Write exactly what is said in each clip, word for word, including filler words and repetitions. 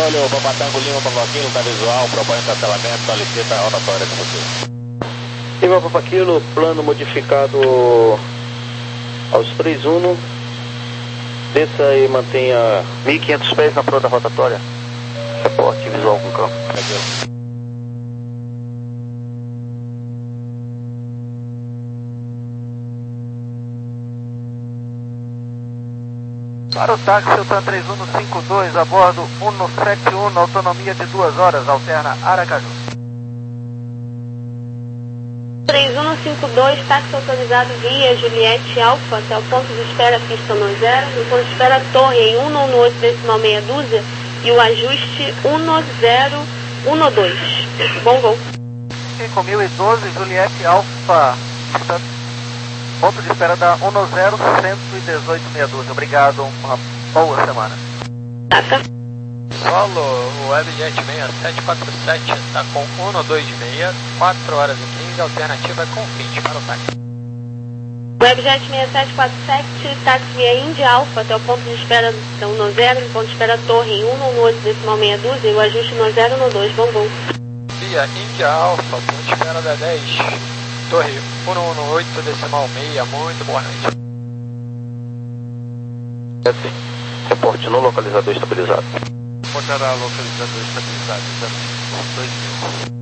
Olha, o Papatango Lima Papaquilo, tá visual, propõe cancelamento, solicita a rotatória de você. Lima Papaquilo, plano modificado aos três uno. Desça e mantenha mil e quinhentos pés na proa da rotatória. Reporte visual com campo. Para o táxi, o TAM três um cinco dois, a bordo cento e setenta e um, autonomia de duas horas, alterna Aracaju. três um cinco dois, táxi autorizado via Juliette Alfa, até o ponto de espera pista um zero, no ponto de espera torre em cento e dezenove decimal meia dúzia e o ajuste cento dois. Bom voo. cinco mil e doze, Juliette Alfa, ponto de espera da cento e cento e dezoito meia dúzia. Obrigado, uma boa semana. Tá, tá. Solo, o Webjet seis sete quatro sete está com cento e vinte e seis, quatro horas e quinze, alternativa é Confins para o táxi. Webjet seis sete quatro sete, táxi via India Alfa até o ponto de espera da cento, no ponto de espera torre em cento e dezenove decimal meia dúzia e o ajuste cento dois. Bom voo. Via India Alfa, ponto de espera da dez, torre cento e dezenove decimal meia, muito boa noite. Reporte no localizador estabilizado. Reportará localizador estabilizado, dois mil.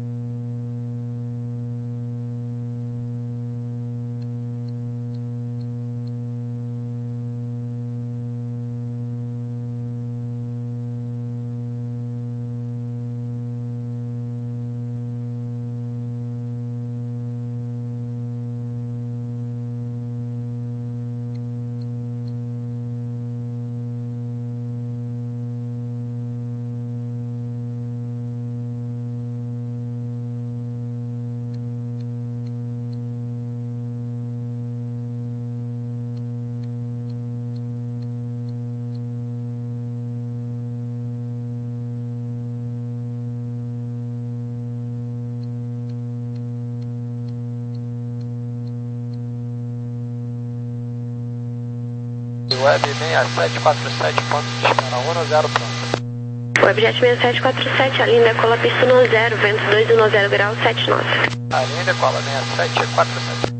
Web seis sete quatro sete, ponto de espera um zero pronto. Webjet seis sete quatro sete, a linha decola pista um zero, vento dois um zero grau, sete nove. A linha decola seis sete quatro sete.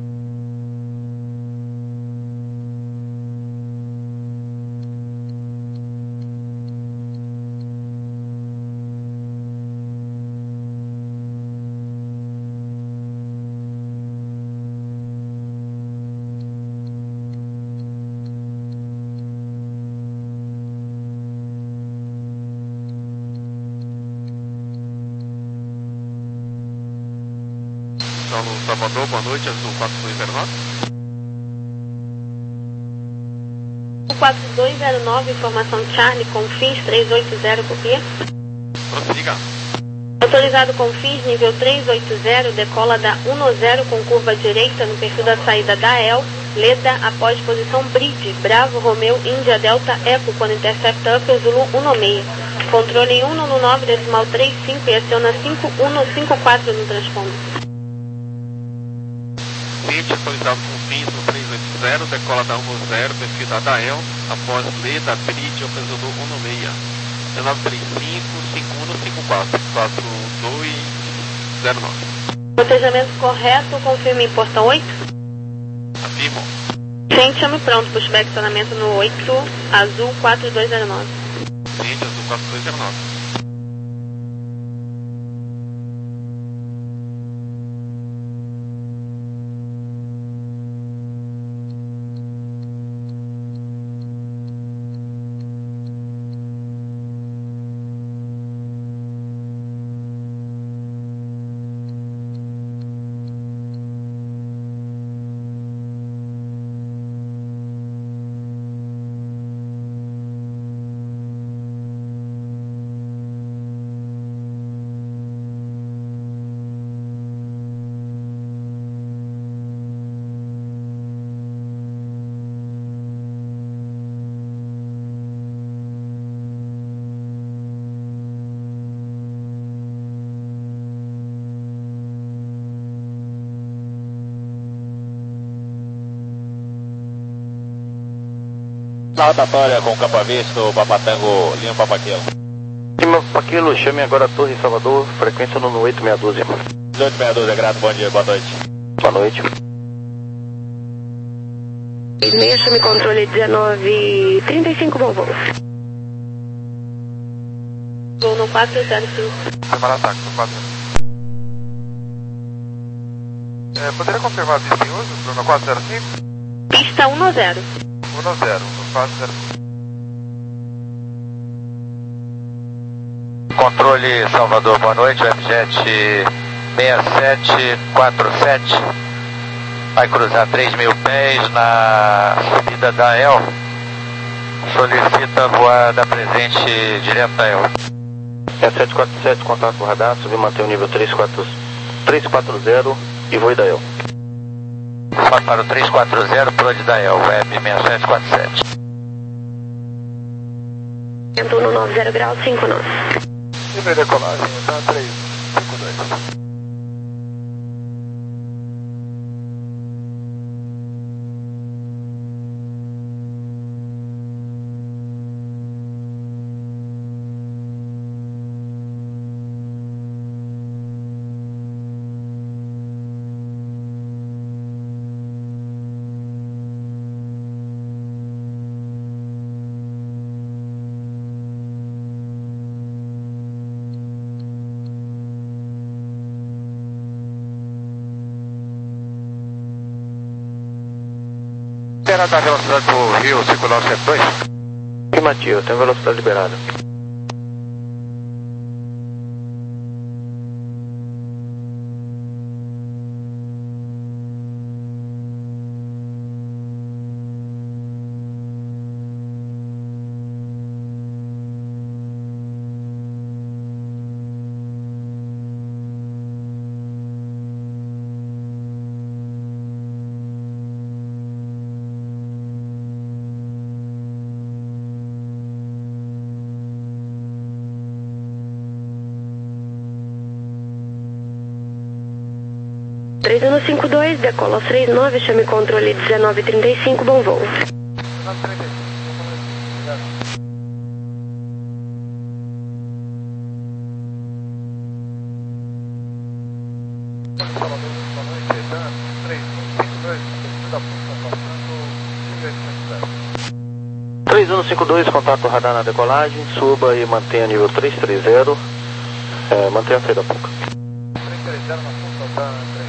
No Salvador, boa noite, Azul quatro dois zero nove. quatro dois zero nove, informação Charlie, Confins três oito zero, copia. Prossiga. Autorizado Confins, nível três oito zero, decola da um zero com curva direita no perfil da saída da E L, Leda após posição Bridge, Bravo, Romeu, Índia, Delta, Eco, quando intercepta Upper Zulu um seis. Controle em cento e dezenove decimal trinta e cinco e aciona cinco um cinco quatro no transponder. Cliente autorizado Confins no três oito zero, decola da um zero, perfil da D A E L, após Leda, Bridge, Upper Zulu um seis. nove três cinco, cinco um cinco quatro, quatro dois zero nove. Protejamento correto, confirme em portão oito. Afirmo. Cliente, chame pronto, pushback estacionamento no oito, azul quatro dois zero nove. Cliente, azul quatro dois zero nove. Na rotatória com o capa visto, Papatango Lima Papaquilo. Lima Paquilo, chame agora a Torre Salvador, frequência no oito seis doze. oito seis doze, é grato, bom dia, boa noite. Boa noite. meia, chame controle dezenove trinta e cinco, bom voo. Voo no quatro zero cinco. Semana ataque, no quatro. É, poderia confirmar a pista em uso, Bruno quatro zero cinco? Pista um zero. um zero, no quatro zero cinco. Controle Salvador, boa noite, Webjet seis sete quatro sete, vai cruzar três mil pés na subida da E L, solicita voada presente direto da E L. É sete quatro sete, contato com o radar, subir manter o nível três quatro zero e voe da E L. Vai para o três quatro zero, prod da E L, Web seis sete quatro sete. Vento no nove zero graus, cinco nove. Nível de decolagem, tá três cinco dois. Será da velocidade do Rio cinco nove sete dois? Afirmativo, tem velocidade liberada. três um cinco dois, decola aos três nove, chame controle dezenove trinta e cinco, bom voo. três um cinco dois, contato radar na decolagem, suba e mantenha nível três três zero, é, mantenha a saída pouca. três três zero na ponta da três.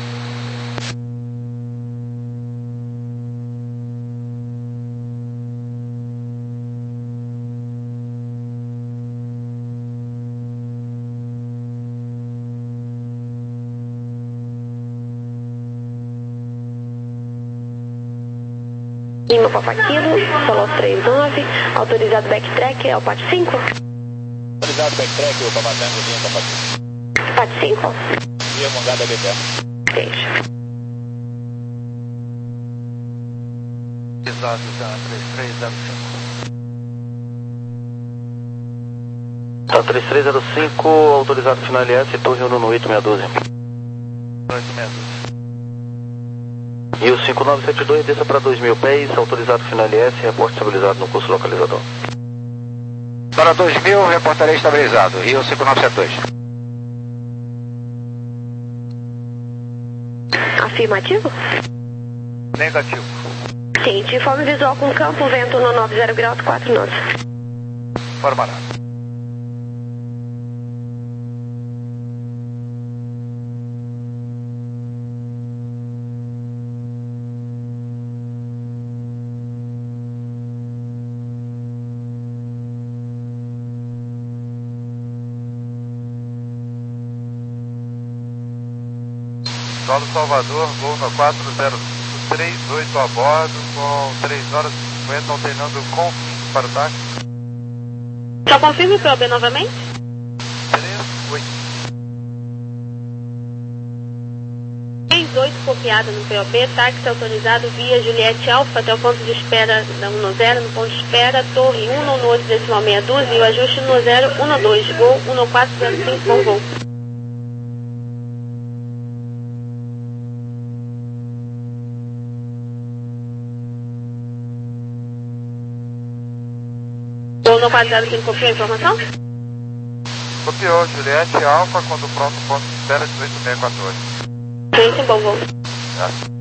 Lima Papa Kilo, solo três nove, autorizado backtrack, é o P A T cinco? Autorizado backtrack, o Papatango Lima, Papatango. P A T cinco? Via Mongada B T. Deixa. Exato, já três três zero cinco. Tá, três três zero cinco, autorizado final L S, torre um no oito seis doze. oito seis doze. E o cinco nove sete dois, desça para dois mil pés, autorizado final L S, reporte estabilizado no curso localizador. Para dois mil, reportarei estabilizado, Rio cinco nove sete dois. Afirmativo? Negativo. Seguinte, informe visual com campo, vento no nove zero graus, quatro nove. Formará. Solo Salvador, voo no quatro zero cinco, três oito a bordo, com três horas e cinquenta, alternando com fim para o táxi. Só confirme o P O B novamente? três oito. três oito copiado no P O B, táxi autorizado via Juliette Alfa até o ponto de espera da um zero, no ponto de espera, torre um no oito decimal meia dúzia e o ajuste no zero um dois, gol um quatro zero cinco, bom voo. Gol no quatro zero cinco, confirma a informação? Copiou, Juliette Alfa, quando pronto, ponto de espera dezoito seis quatro oito. Gente, bom voo. Tá.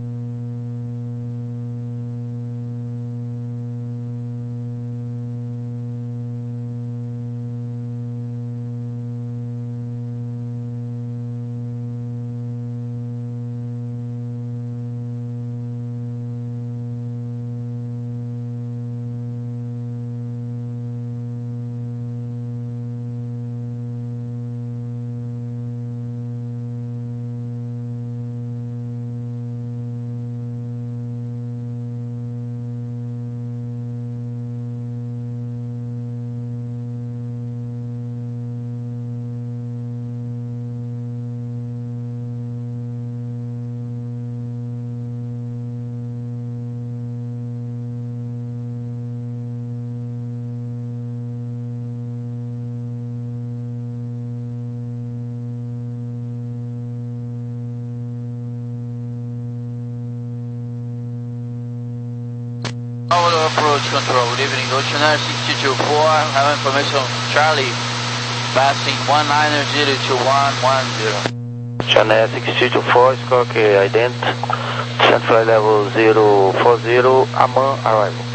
Auto approach control, good evening, Ocean Air six two four, have information Charlie, passing one nine zero two one one zero. Ocean Air six two four, score ident, Central level zero four zero, Amman arrival.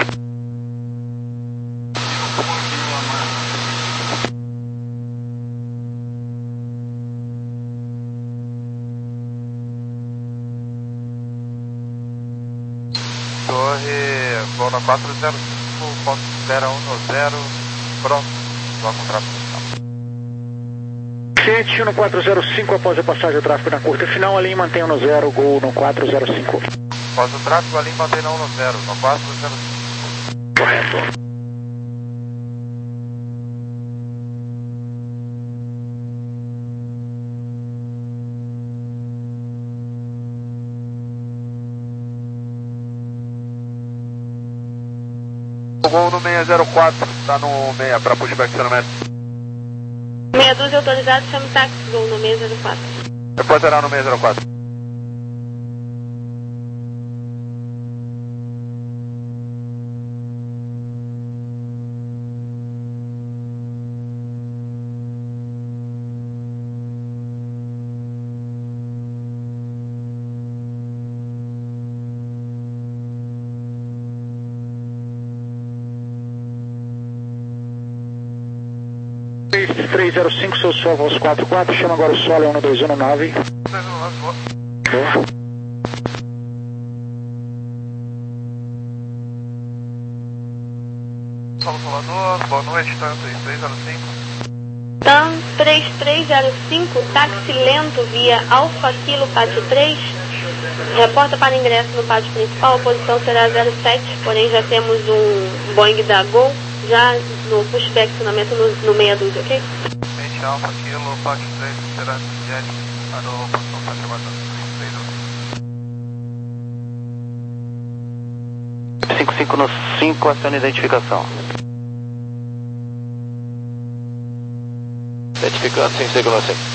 Torre, voo na quatro zero cinco, ponto de espera um zero, pronto, vou encontrar Fiat no quatro zero cinco, após a passagem do tráfego na curta final, a linha mantém no zero, Gol no quatro zero cinco. Após o tráfego, a linha mantém no zero, no quatro zero cinco. Correto. Gol no seis zero quatro, tá no seis, para pushback cinemático. Meia dúzia autorizado, chame táxi, Gol no seis zero quatro. Depois será no seis zero quatro. três zero cinco, seu sol, voz quatro quatro, chama agora o solo, é um dois um nove. Boa. Solo Salvador, boa noite, TAM três três zero cinco. TAM três três zero cinco, táxi lento via Alfa Kilo Pátio três. Reporta para ingresso no pátio principal, a posição será zero sete, porém já temos um Boeing da Gol, já no pushback acionamento no, no meia dúzia, ok? Mente Alfa Kilo Pátio três, será jet para a posição para chamada cinco cinco no cinco, aciona identificação. Identificando cinco cinco no cinco.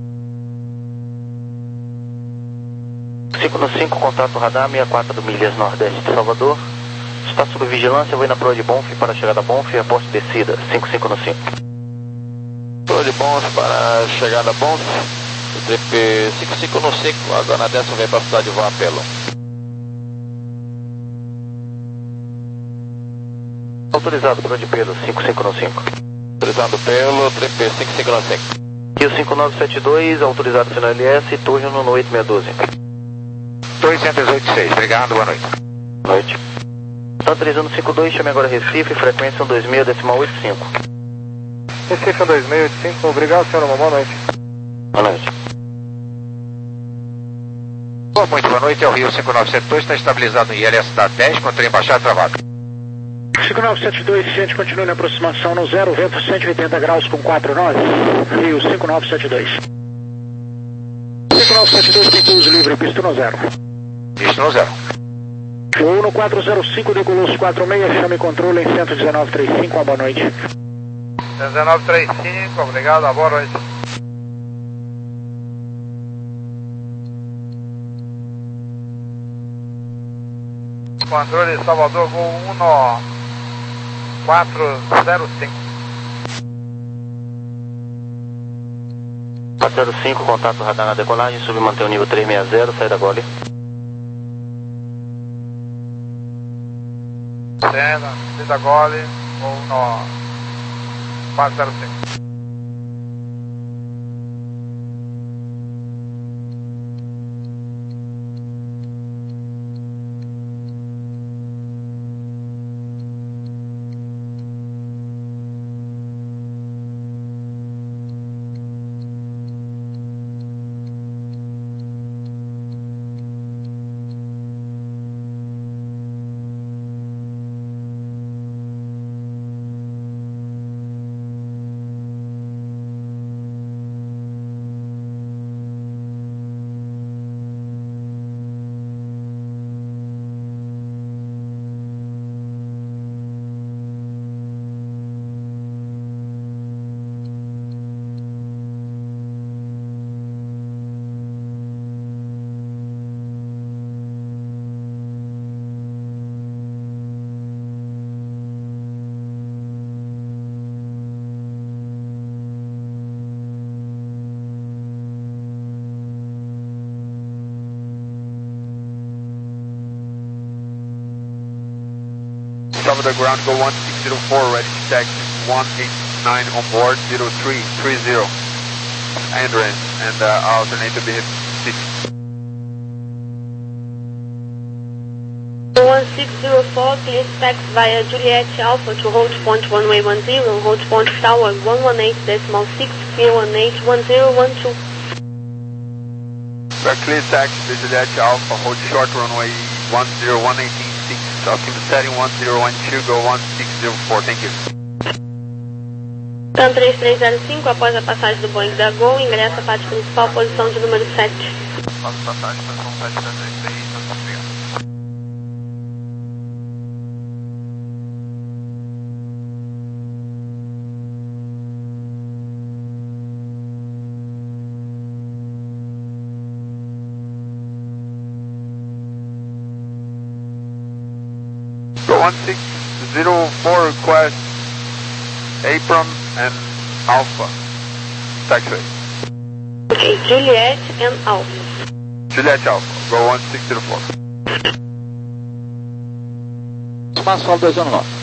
cinco no cinco, contato radar sessenta e quatro milhas nordeste de Salvador. Está sob vigilância, vou ir na proa de Bonf para a chegada a Bonf e reporte descida, cinco cinco no cinco. Proa de Bonf para a chegada a Bonf, trip cinco cinco no cinco, agora na décima vem para a cidade de Vão Apelo. Autorizado, proa de Pedro, cinco cinco no cinco. Autorizado pelo trip cinco cinco no cinco. E o cinco nove sete dois, autorizado final L S, turno no oito seis um dois. dois zero oito seis, obrigado, boa noite. Boa noite. TAM três um cinco dois, chame agora Recife, frequência um dois seis, decimal oito cinco. Recife um dois seis oito cinco, obrigado, senhor, boa noite. Boa noite. Boa, muito boa noite, é o Rio cinco nove sete dois, está estabilizado no I L S da dez, controle embaixado travado. cinco nove sete dois, ciente, continue na aproximação no zero, vento cento e oitenta graus com quatro nove. Rio cinco nove sete dois. cinco nove sete dois, tem pouso livre, pista no zero. Pista no zero. Voo no quatro zero cinco, decolou quatro seis, chame controle em cento um nove três cinco, uma boa noite. cento um nove três cinco, obrigado, boa noite. Controle Salvador, voo um quatro zero cinco. quatro zero cinco, contato radar na decolagem, submantém o nível três seis zero, saída gole. Cena, saída gole, ou no quatro zero cinco. Cover the ground, go one six zero four, ready to taxi, one eight nine on board, zero three three zero. Entrance and uh, alternate to be six. one six zero four, please taxi via Juliet Alpha to hold point one way one zero, hold point tower one one eight decimal six zero one eight one zero one two. We're clear taxi to Juliet Alpha, hold short runway one zero one eight six, altimeter setting one zero one two, go one six zero four, thank you. TAM três três zero cinco, após a passagem do Boeing da Gol, ingressa a parte principal, posição de número sete. Após a passagem, posição sete três três, muito obrigado. one six zero four request Abram and Alpha taxiway. Okay, Juliet and Alpha. Juliet Alpha, go one six zero four. Masfal dois um nove.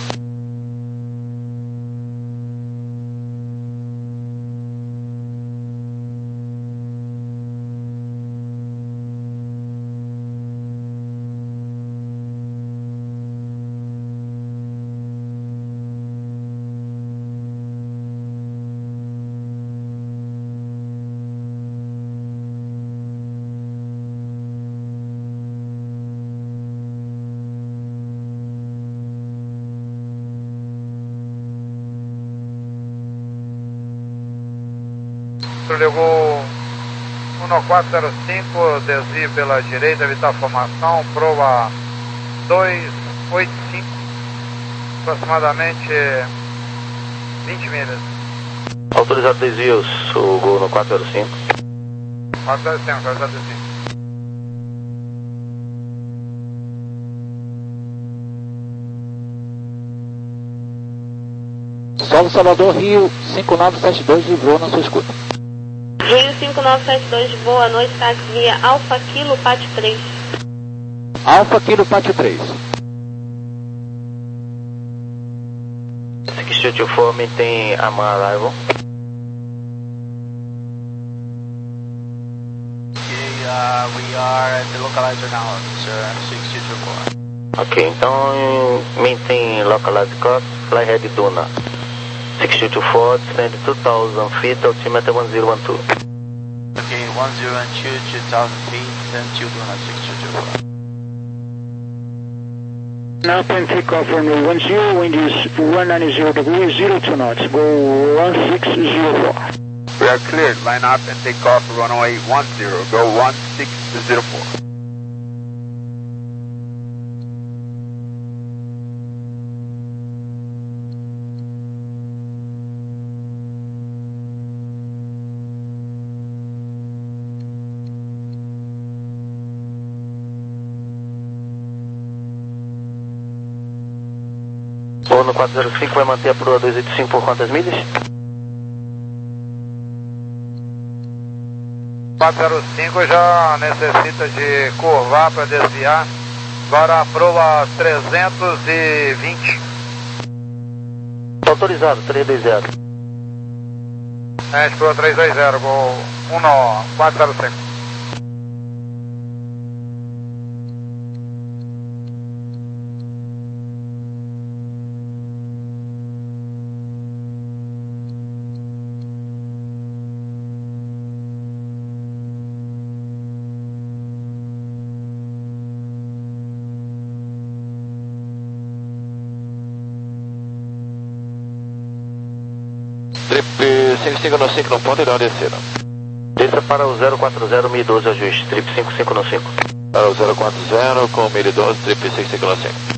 Levou um quatro zero cinco, desvie pela direita, evitar formação, proa dois oito cinco, aproximadamente vinte milhas. Autorizado desvios, o Gol no quatro zero cinco. quatro zero cinco, autorizado desvio. Solo Salvador, Rio cinco nove sete dois, livrou na sua escuta. Rio cinco nove sete dois, boa noite, táxi via Alfa Kilo Pátio três. Alfa Kilo Pátio três. six two two four, maintain AMAN arrival. Okay, uh, we are at the localizer now, sir, six two two four. Ok, então maintain localized course, fly head Duna. six two two four, descend two thousand feet, altimeter one zero one two. Okay, one zero one two, two thousand feet, then two Duna six two two four. Now can take off runway one zero, wind is one ninety degrees, zero two knots, go one six zero four. We are cleared, line up and take off runway one zero, go one six zero four. Ou no quatro zero cinco vai manter a proa dois oito cinco por quantas milhas? quatro zero cinco já necessita de curvar para desviar. Agora proa trezentos e vinte. Autorizado, trezentos e vinte. É, proa trezentos e vinte, gol um quatro zero cinco. Trip cinco cinco no cinco no ponto e dá uma descida. Desça para o zero quatro zero, mil e doze ajuste, trip cinco cinco no cinco. Para o zero quatro zero com mil e doze, trip cinco cinco no cinco.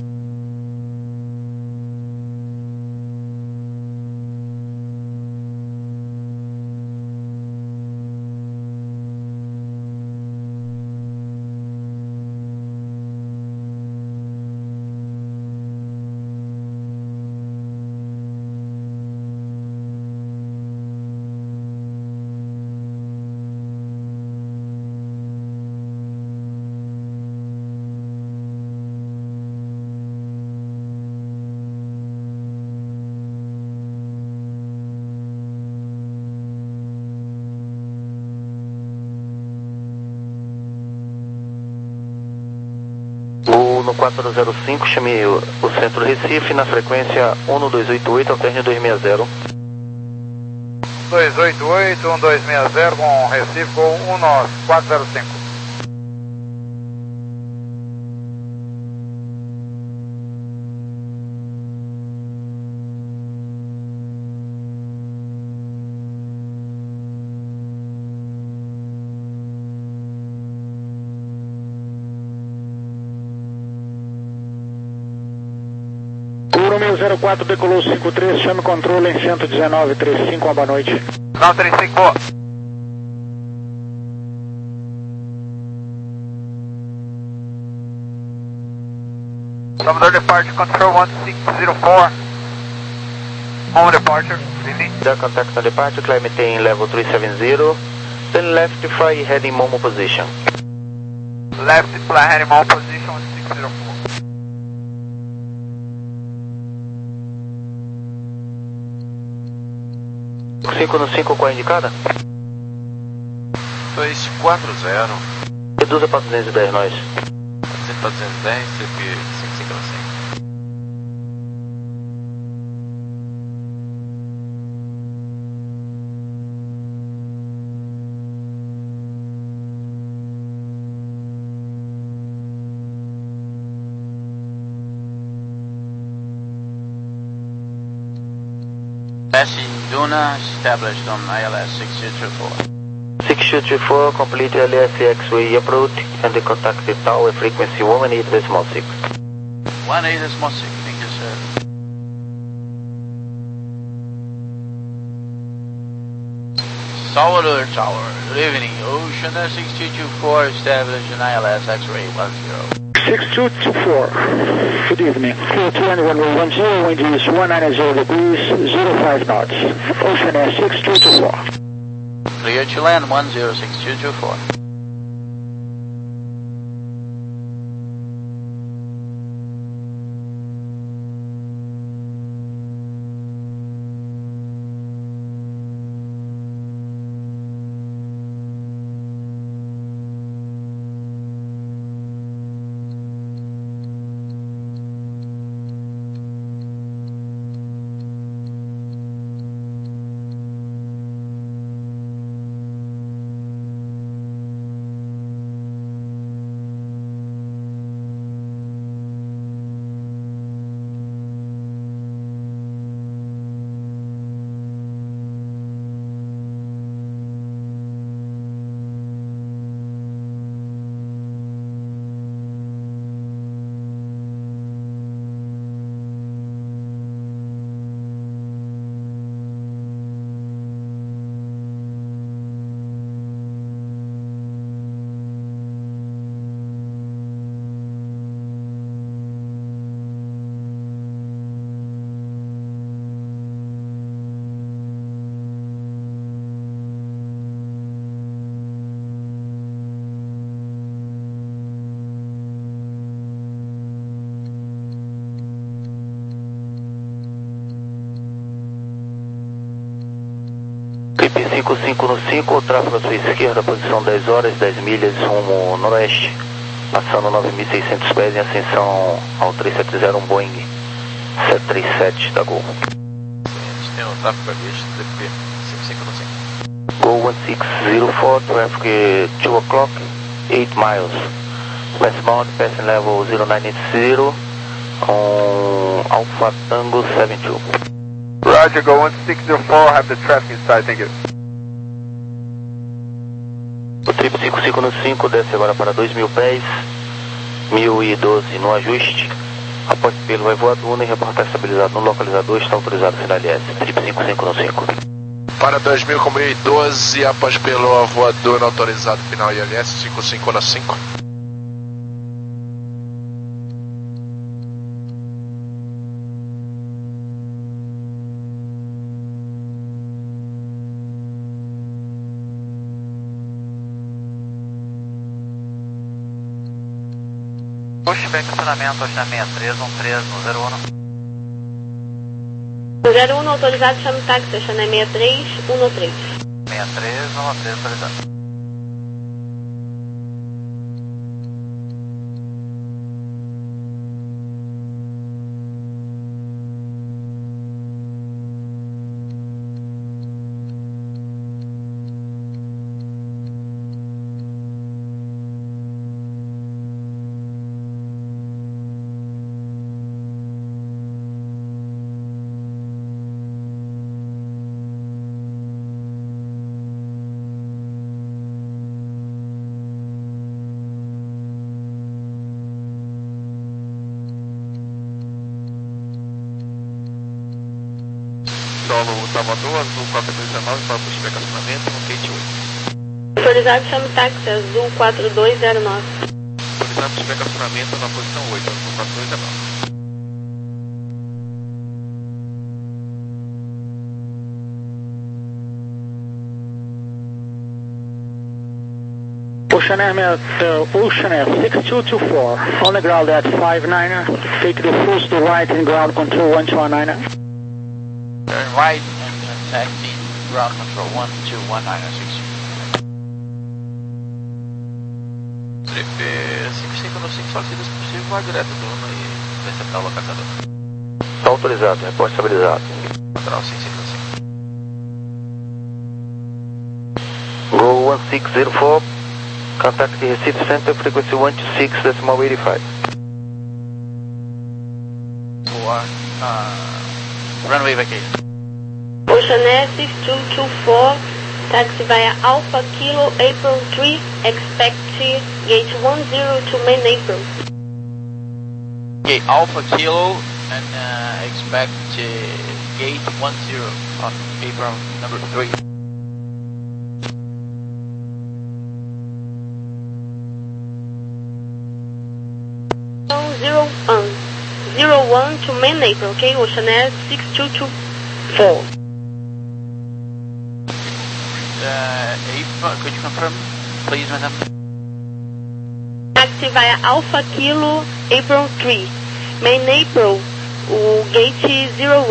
No quatro zero cinco, chame o, o centro Recife na frequência um dois oito oito, alterne dois seis zero. dois oito oito, um dois seis zero com Recife com um quatro zero cinco. Romeo zero quatro decolou cinco três, chame controle em cento e dezenove, trinta e cinco, uma boa noite. Não, trinta e cinco, boa. Commodore departure, control one six zero four. Home departure, The contact on departure, climb maintain level three seven zero. Then left fly heading Momo position. Left fly heading Momo position six zero four. cinco no cinco, qual a indicada? dois quatro zero. Reduza para duzentos e dez, nós. Reduzir para duzentos e dez, trip cinco cinco no cinco. Passing Duna, established on I L S six two three four. six two three four, complete L S X-ray approach and contact the tower frequency one eight decimal six. one eight decimal six, thank you, sir. Salvador Tower, good evening. Ocean Air six two two four, established in I L S X-ray one zero. six two two four, good evening. Clear to anyone one one zero, wind is one nine zero degrees, zero five knots. Ocean Air six two two four. Clear to land one zero six two two four. cinco cinco no cinco, tráfego à sua esquerda, posição dez horas, dez milhas, rumo noroeste, passando nove mil e seiscentos pés em ascensão ao trezentos e setenta, um Boeing sete três sete da Gol. A gente tem um tráfego ali, D P cinco cinco no cinco. Gol one six zero four, traffic two o'clock, eight miles. Westbound, passing level zero nine eight zero on Alpha Tango seven two. Roger, go one six zero four, have the traffic inside, thank you. O trip cinco cinco no cinco desce agora para dois mil pés, mil e doze no ajuste. Após pelo vai voar Duna e reportar estabilizado no localizador, está autorizado final L S, trip cinco cinco no cinco. Para dois mil com mil e doze, após pelo voador autorizado final I L S cinco cinco na cinco. Pushback, estacionamento, Ocean sessenta e três, um três no zero um. zero um autorizado, chame táxi, Ocean sessenta e três, um três. sessenta e três, um três autorizado. Solo Salvador, Azul quatro dois um nove para pushback acionamento no gate oito. Autorizado, chame táxi, Azul quatro dois zero nove. Autorizado pushback acionamento na posição oito, Azul quatro dois zero nove. Ocean Air, uh, Ocean Air six two two four, on the ground at five niner, take the full to right in ground control one two one niner. Turn right and taxi ground control one two one nine six. Trip cinco cinco no cinco, solicita se possível, vai direto do Duna e receptar o localizador. Está autorizado, reporte estabilizado. Control cinco cinco no cinco. Go one six zero four, contact the Recife Center, frequency one two six decimal eighty-five. For uh, runway vacation. Ocean Air six two two four, taxi via Alpha Kilo April three, expect gate one zero to main April. Okay, Alpha Kilo and uh, expect uh, gate one zero on April number three. Zero one, zero one to main April, okay? Ocean Air six two two four. Uh, April, could you confirm, please, madam? Taxi via Alpha Kilo April three, main April, o gate zero one.